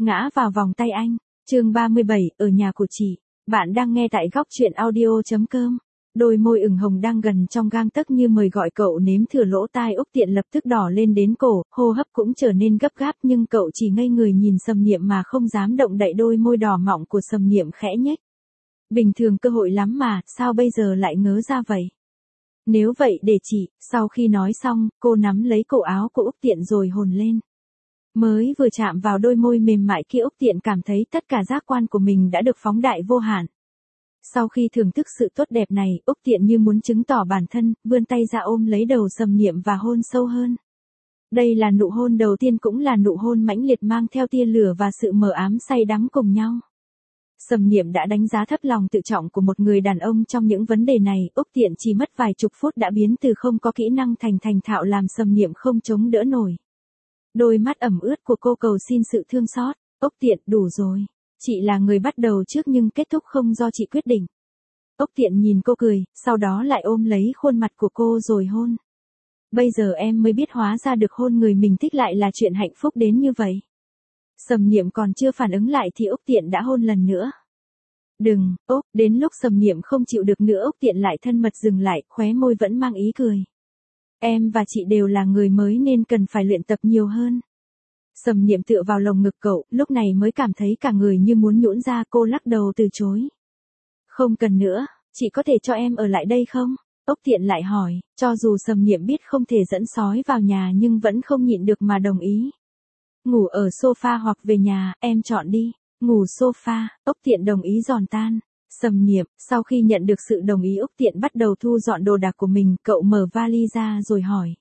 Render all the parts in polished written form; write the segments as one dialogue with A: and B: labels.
A: ngã vào vòng tay anh. Chương 37, ở nhà của chị. Bạn đang nghe tại góc truyện audio.com. Đôi môi ửng hồng đang gần trong gang tấc như mời gọi cậu nếm thử, lỗ tai Úc Tiện lập tức đỏ lên đến cổ, hô hấp cũng trở nên gấp gáp, nhưng cậu chỉ ngây người nhìn Sầm Niệm mà không dám động đậy. Đôi môi đỏ mọng của Sầm Niệm khẽ nhếch. Bình thường cơ hội lắm mà, sao bây giờ lại ngớ ra vậy? Nếu vậy để chị. Sau khi nói xong, cô nắm lấy cổ áo của Úc Tiện rồi hôn lên. Mới vừa chạm vào đôi môi mềm mại kia, Úc Tiện cảm thấy tất cả giác quan của mình đã được phóng đại vô hạn. Sau khi thưởng thức sự tốt đẹp này, Úc Tiện như muốn chứng tỏ bản thân, vươn tay ra ôm lấy đầu Sầm Niệm và hôn sâu hơn. Đây là nụ hôn đầu tiên, cũng là nụ hôn mãnh liệt mang theo tia lửa và sự mờ ám say đắm cùng nhau. Sầm Niệm đã đánh giá thấp lòng tự trọng của một người đàn ông trong những vấn đề này. Úc Tiện chỉ mất vài chục phút đã biến từ không có kỹ năng thành thạo, làm Sầm Niệm không chống đỡ nổi. Đôi mắt ẩm ướt của cô cầu xin sự thương xót. Úc Tiện, đủ rồi. Chị là người bắt đầu trước nhưng kết thúc không do chị quyết định. Úc Tiện nhìn cô cười, sau đó lại ôm lấy khuôn mặt của cô rồi hôn. Bây giờ em mới biết hóa ra được hôn người mình thích lại là chuyện hạnh phúc đến như vậy. Sầm Niệm còn chưa phản ứng lại thì Úc Tiện đã hôn lần nữa. Đừng, Úc, đến lúc Sầm Niệm không chịu được nữa, Úc Tiện lại thân mật dừng lại, khóe môi vẫn mang ý cười. Em và chị đều là người mới nên cần phải luyện tập nhiều hơn. Sầm Niệm tựa vào lồng ngực cậu, lúc này mới cảm thấy cả người như muốn nhũn ra. Cô lắc đầu từ chối. Không cần nữa, chị có thể cho em ở lại đây không? Úc Tiện lại hỏi, cho dù Sầm Niệm biết không thể dẫn sói vào nhà nhưng vẫn không nhịn được mà đồng ý. Ngủ ở sofa hoặc về nhà, em chọn đi. Ngủ sofa. Úc Tiện đồng ý giòn tan. Sầm Niệm, sau khi nhận được sự đồng ý, Úc Tiện bắt đầu thu dọn đồ đạc của mình. Cậu mở vali ra rồi hỏi.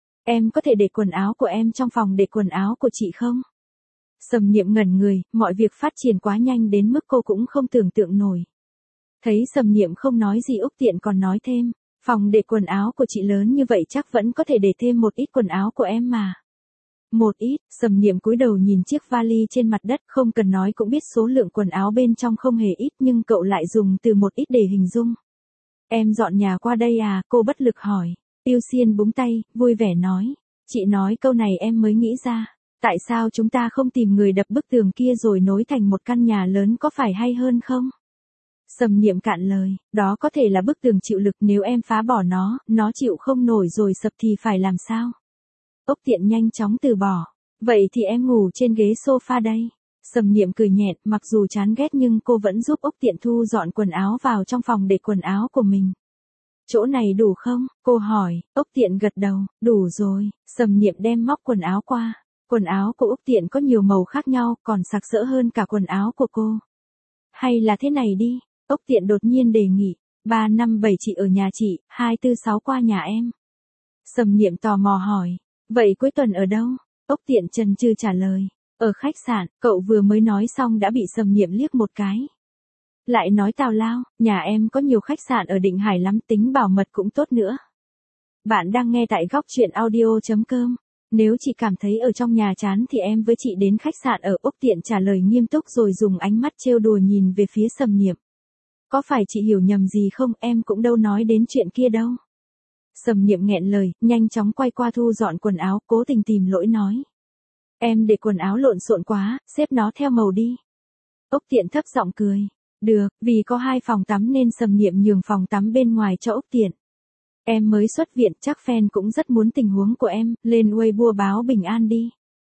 A: Em có thể để quần áo của em trong phòng để quần áo của chị không? Sầm Niệm ngẩn người, mọi việc phát triển quá nhanh đến mức cô cũng không tưởng tượng nổi. Thấy Sầm Niệm không nói gì, Úc Tiện còn nói thêm. Phòng để quần áo của chị lớn như vậy chắc vẫn có thể để thêm một ít quần áo của em mà. Một ít. Sầm Niệm cúi đầu nhìn chiếc vali trên mặt đất, không cần nói cũng biết số lượng quần áo bên trong không hề ít, nhưng cậu lại dùng từ một ít để hình dung. Em dọn nhà qua đây à? Cô bất lực hỏi. Tiêu Xiên búng tay, vui vẻ nói. Chị nói câu này em mới nghĩ ra. Tại sao chúng ta không tìm người đập bức tường kia rồi nối thành một căn nhà lớn, có phải hay hơn không? Sầm Niệm cạn lời. Đó có thể là bức tường chịu lực, nếu em phá bỏ nó chịu không nổi rồi sập thì phải làm sao? Úc Tiện nhanh chóng từ bỏ. Vậy thì em ngủ trên ghế sofa đây. Sầm Niệm cười nhẹ, mặc dù chán ghét nhưng cô vẫn giúp Úc Tiện thu dọn quần áo vào trong phòng để quần áo của mình. Chỗ này đủ không? Cô hỏi. Úc Tiện gật đầu. Đủ rồi. Sầm Niệm đem móc quần áo qua. Quần áo của Úc Tiện có nhiều màu khác nhau, còn sặc sỡ hơn cả quần áo của cô. Hay là thế này đi. Úc Tiện đột nhiên đề nghị. 357 chị ở nhà chị, 246 qua nhà em. Sầm Niệm tò mò hỏi. Vậy cuối tuần ở đâu? Úc Tiện chần chừ trả lời. Ở khách sạn. Cậu vừa mới nói xong đã bị Sầm Niệm liếc một cái. Lại nói tào lao, nhà em có nhiều khách sạn ở Định Hải lắm, tính bảo mật cũng tốt nữa. Bạn đang nghe tại góc truyện audio.com. Nếu chị cảm thấy ở trong nhà chán thì em với chị đến khách sạn ở. Úc Tiện trả lời nghiêm túc rồi dùng ánh mắt trêu đùa nhìn về phía Sầm Niệm. Có phải chị hiểu nhầm gì không, em cũng đâu nói đến chuyện kia đâu. Sầm Niệm nghẹn lời, nhanh chóng quay qua thu dọn quần áo, cố tình tìm lỗi nói. Em để quần áo lộn xộn quá, xếp nó theo màu đi. Úc Tiện thấp giọng cười. Được, vì có 2 phòng tắm nên Sầm Niệm nhường phòng tắm bên ngoài cho Úc Tiện. Em mới xuất viện, chắc fan cũng rất muốn tình huống của em, lên Weibo báo bình an đi.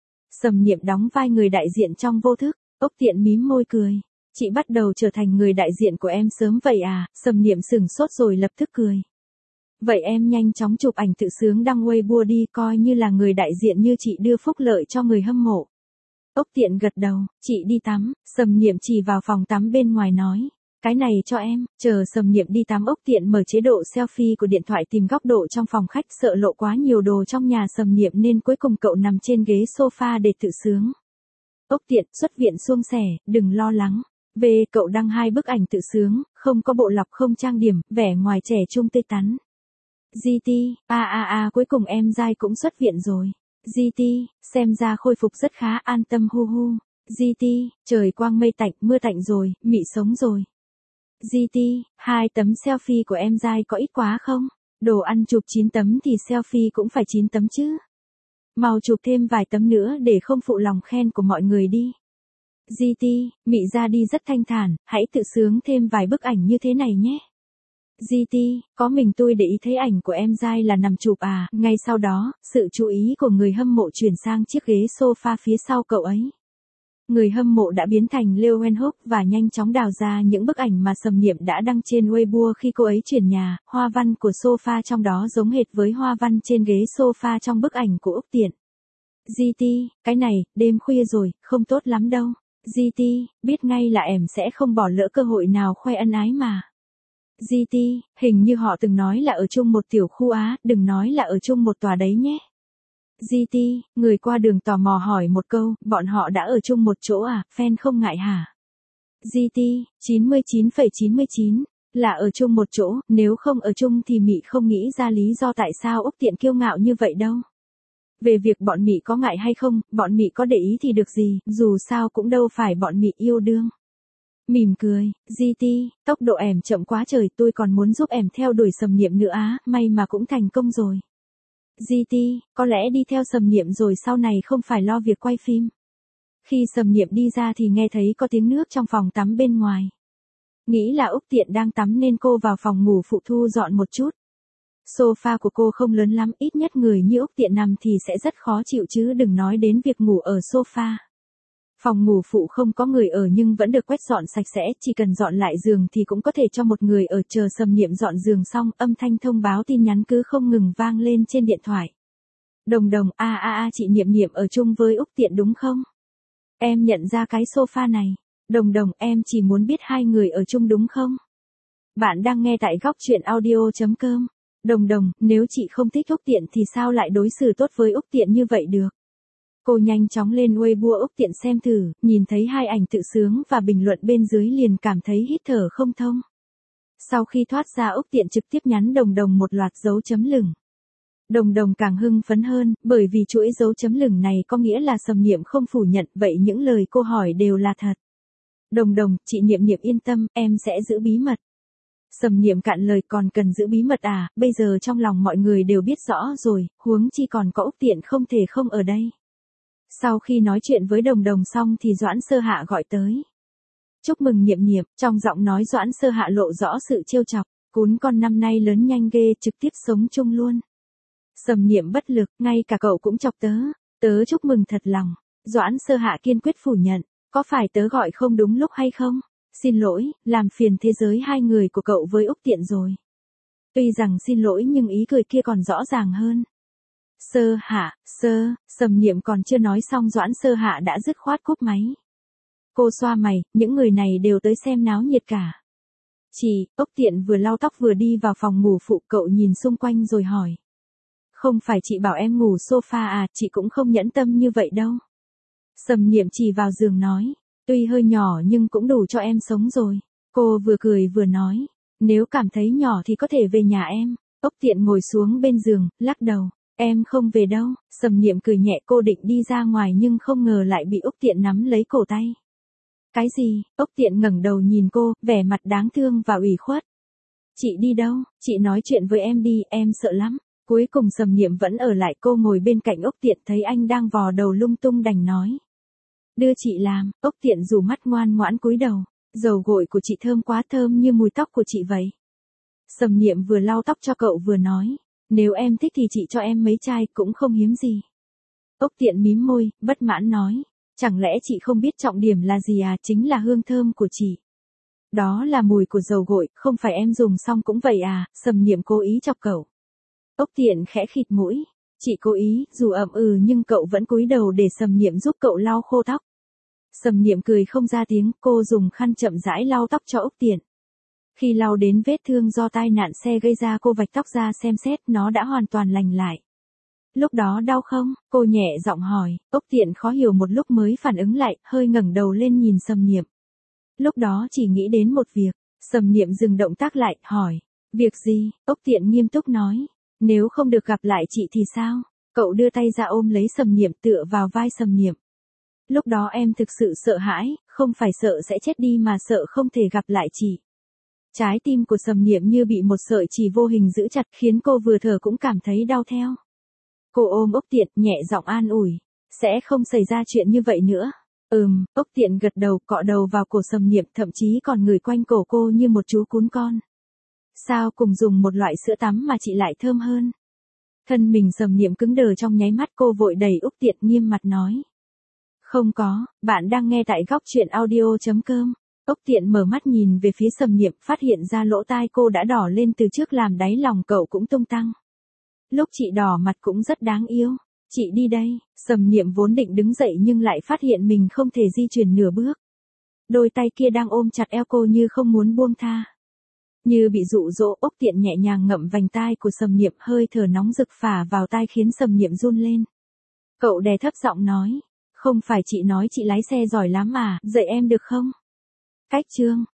A: Sầm Niệm đóng vai người đại diện trong vô thức. Úc Tiện mím môi cười. Chị bắt đầu trở thành người đại diện của em sớm vậy à? Sầm Niệm sửng sốt rồi lập tức cười. Vậy em nhanh chóng chụp ảnh tự sướng đăng Weibo đi, coi như là người đại diện như chị đưa phúc lợi cho người hâm mộ. Úc Tiện gật đầu. Chị đi tắm. Sầm Niệm chỉ vào phòng tắm bên ngoài nói. Cái này cho em. Chờ Sầm Niệm đi tắm, Úc Tiện mở chế độ selfie của điện thoại tìm góc độ trong phòng khách, sợ lộ quá nhiều đồ trong nhà Sầm Niệm nên cuối cùng cậu nằm trên ghế sofa để tự sướng. Úc Tiện, xuất viện suôn sẻ, đừng lo lắng. Về cậu đăng 2 bức ảnh tự sướng, không có bộ lọc, không trang điểm, vẻ ngoài trẻ trung tươi tắn. GT, cuối cùng em dai cũng xuất viện rồi. GT, xem ra khôi phục rất khá, an tâm hu hu. GT, trời quang mây tạnh, mưa tạnh rồi, mị sống rồi. GT, 2 tấm selfie của em dai có ít quá không? Đồ ăn chụp 9 tấm thì selfie cũng phải 9 tấm chứ. Mau chụp thêm vài tấm nữa để không phụ lòng khen của mọi người đi. GT, mị ra đi rất thanh thản, hãy tự sướng thêm vài bức ảnh như thế này nhé. GT, có mình tôi để ý thấy ảnh của em dai là nằm chụp à, ngay sau đó, sự chú ý của người hâm mộ chuyển sang chiếc ghế sofa phía sau cậu ấy. Người hâm mộ đã biến thành Leo Wenhoop và nhanh chóng đào ra những bức ảnh mà Sầm Niệm đã đăng trên Weibo khi cô ấy chuyển nhà, hoa văn của sofa trong đó giống hệt với hoa văn trên ghế sofa trong bức ảnh của Úc Tiện. GT, cái này, đêm khuya rồi, không tốt lắm đâu. GT, biết ngay là em sẽ không bỏ lỡ cơ hội nào khoe ân ái mà. GT, hình như họ từng nói là ở chung một tiểu khu á, đừng nói là ở chung một tòa đấy nhé. GT, người qua đường tò mò hỏi một câu, bọn họ đã ở chung một chỗ à, fan không ngại hả? GT, 99,99, là ở chung một chỗ, nếu không ở chung thì Mị không nghĩ ra lý do tại sao Úc Tiện kiêu ngạo như vậy đâu. Về việc bọn Mị có ngại hay không, bọn Mị có để ý thì được gì, dù sao cũng đâu phải bọn Mị yêu đương. Mỉm cười, GT, tốc độ em chậm quá trời, tôi còn muốn giúp em theo đuổi Sầm Niệm nữa á, may mà cũng thành công rồi. GT, có lẽ đi theo Sầm Niệm rồi sau này không phải lo việc quay phim. Khi Sầm Niệm đi ra thì nghe thấy có tiếng nước trong phòng tắm bên ngoài. Nghĩ là Úc Tiện đang tắm nên cô vào phòng ngủ phụ thu dọn một chút. Sofa của cô không lớn lắm, ít nhất người như Úc Tiện nằm thì sẽ rất khó chịu chứ đừng nói đến việc ngủ ở sofa. Phòng ngủ phụ không có người ở nhưng vẫn được quét dọn sạch sẽ, chỉ cần dọn lại giường thì cũng có thể cho một người ở. Chờ Sầm Niệm dọn giường xong, âm thanh thông báo tin nhắn cứ không ngừng vang lên trên điện thoại. Đồng đồng, chị Niệm Niệm ở chung với Úc Tiện đúng không? Em nhận ra cái sofa này. Đồng đồng, em chỉ muốn biết hai người ở chung đúng không? Bạn đang nghe tại góc truyện audio.com. Đồng đồng, nếu chị không thích Úc Tiện thì sao lại đối xử tốt với Úc Tiện như vậy được? Cô nhanh chóng lên Weibo Úc Tiện xem thử, nhìn thấy hai ảnh tự sướng và bình luận bên dưới liền cảm thấy hít thở không thông. Sau khi thoát ra Úc Tiện trực tiếp nhắn đồng đồng một loạt dấu chấm lửng. Đồng đồng càng hưng phấn hơn, bởi vì chuỗi dấu chấm lửng này có nghĩa là Sầm Niệm không phủ nhận, vậy những lời cô hỏi đều là thật. Đồng đồng, chị Niệm Niệm yên tâm, em sẽ giữ bí mật. Sầm Niệm cạn lời, còn cần giữ bí mật à, bây giờ trong lòng mọi người đều biết rõ rồi, huống chi còn có Úc Tiện không thể không ở đây. Sau khi nói chuyện với đồng đồng xong thì Doãn Sơ Hạ gọi tới. Chúc mừng Niệm Niệm, trong giọng nói Doãn Sơ Hạ lộ rõ sự trêu chọc, cún con năm nay lớn nhanh ghê, trực tiếp sống chung luôn. Sầm Niệm bất lực, ngay cả cậu cũng chọc tớ chúc mừng thật lòng. Doãn Sơ Hạ kiên quyết phủ nhận, có phải tớ gọi không đúng lúc hay không? Xin lỗi, làm phiền thế giới hai người của cậu với Úc Tiện rồi. Tuy rằng xin lỗi nhưng ý cười kia còn rõ ràng hơn. Sơ Hạ, Sầm Niệm còn chưa nói xong Doãn Sơ Hạ đã dứt khoát cúp máy. Cô xoa mày, những người này đều tới xem náo nhiệt cả. Chị, Úc Tiện vừa lau tóc vừa đi vào phòng ngủ phụ, cậu nhìn xung quanh rồi hỏi. Không phải chị bảo em ngủ sofa à, chị cũng không nhẫn tâm như vậy đâu. Sầm Niệm chỉ vào giường nói, tuy hơi nhỏ nhưng cũng đủ cho em sống rồi. Cô vừa cười vừa nói, nếu cảm thấy nhỏ thì có thể về nhà em. Úc Tiện ngồi xuống bên giường, lắc đầu. Em không về đâu. Sầm Niệm cười nhẹ, cô định đi ra ngoài nhưng không ngờ lại bị Úc Tiện nắm lấy cổ tay. Cái gì? Úc Tiện ngẩng đầu nhìn cô, vẻ mặt đáng thương và ủy khuất. Chị đi đâu? Chị nói chuyện với em đi, em sợ lắm. Cuối cùng Sầm Niệm vẫn ở lại, cô ngồi bên cạnh Úc Tiện thấy anh đang vò đầu lung tung đành nói. Đưa chị làm. Úc Tiện rủ mắt ngoan ngoãn cúi đầu. Dầu gội của chị thơm quá, thơm như mùi tóc của chị vậy. Sầm Niệm vừa lau tóc cho cậu vừa nói. Nếu em thích thì chị cho em mấy chai cũng không hiếm gì. Úc Tiện mím môi, bất mãn nói. Chẳng lẽ chị không biết trọng điểm là gì à, chính là hương thơm của chị. Đó là mùi của dầu gội, không phải em dùng xong cũng vậy à, Sầm Niệm cố ý chọc cậu. Úc Tiện khẽ khịt mũi. Chị cố ý, dù ậm nhưng cậu vẫn cúi đầu để Sầm Niệm giúp cậu lau khô tóc. Sầm Niệm cười không ra tiếng, cô dùng khăn chậm rãi lau tóc cho Úc Tiện. Khi lau đến vết thương do tai nạn xe gây ra, cô vạch tóc ra xem xét, nó đã hoàn toàn lành lại. Lúc đó đau không? Cô nhẹ giọng hỏi. Úc Tiện khó hiểu một lúc mới phản ứng lại, hơi ngẩng đầu lên nhìn Sầm Niệm. Lúc đó chỉ nghĩ đến một việc. Sầm Niệm dừng động tác lại, hỏi. Việc gì? Úc Tiện nghiêm túc nói. Nếu không được gặp lại chị thì sao? Cậu đưa tay ra ôm lấy Sầm Niệm, tựa vào vai Sầm Niệm. Lúc đó em thực sự sợ hãi, không phải sợ sẽ chết đi mà sợ không thể gặp lại chị. Trái tim của Sầm Niệm như bị một sợi chỉ vô hình giữ chặt, khiến cô vừa thở cũng cảm thấy đau theo. Cô ôm Úc Tiện, nhẹ giọng an ủi. Sẽ không xảy ra chuyện như vậy nữa. Ốc Tiện gật đầu, cọ đầu vào cổ Sầm Niệm, thậm chí còn ngửi quanh cổ cô như một chú cún con. Sao cùng dùng một loại sữa tắm mà chị lại thơm hơn? Thân mình Sầm Niệm cứng đờ trong nháy mắt, cô vội đẩy Ốc Tiện, nghiêm mặt nói. Không có, bạn đang nghe tại góc chuyện audio.com. Ốc Tiện mở mắt nhìn về phía Sầm Niệm, phát hiện ra lỗ tai cô đã đỏ lên từ trước làm đáy lòng cậu cũng tung tăng. Lúc chị đỏ mặt cũng rất đáng yêu. Chị đi đây. Sầm Niệm vốn định đứng dậy nhưng lại phát hiện mình không thể di chuyển nửa bước. Đôi tay kia đang ôm chặt eo cô như không muốn buông tha. Như bị dụ dỗ, Ốc Tiện nhẹ nhàng ngậm vành tai của Sầm Niệm, hơi thở nóng rực phả vào tai khiến Sầm Niệm run lên. Cậu đè thấp giọng nói. Không phải chị nói chị lái xe giỏi lắm mà, dạy em được không? Cách chương.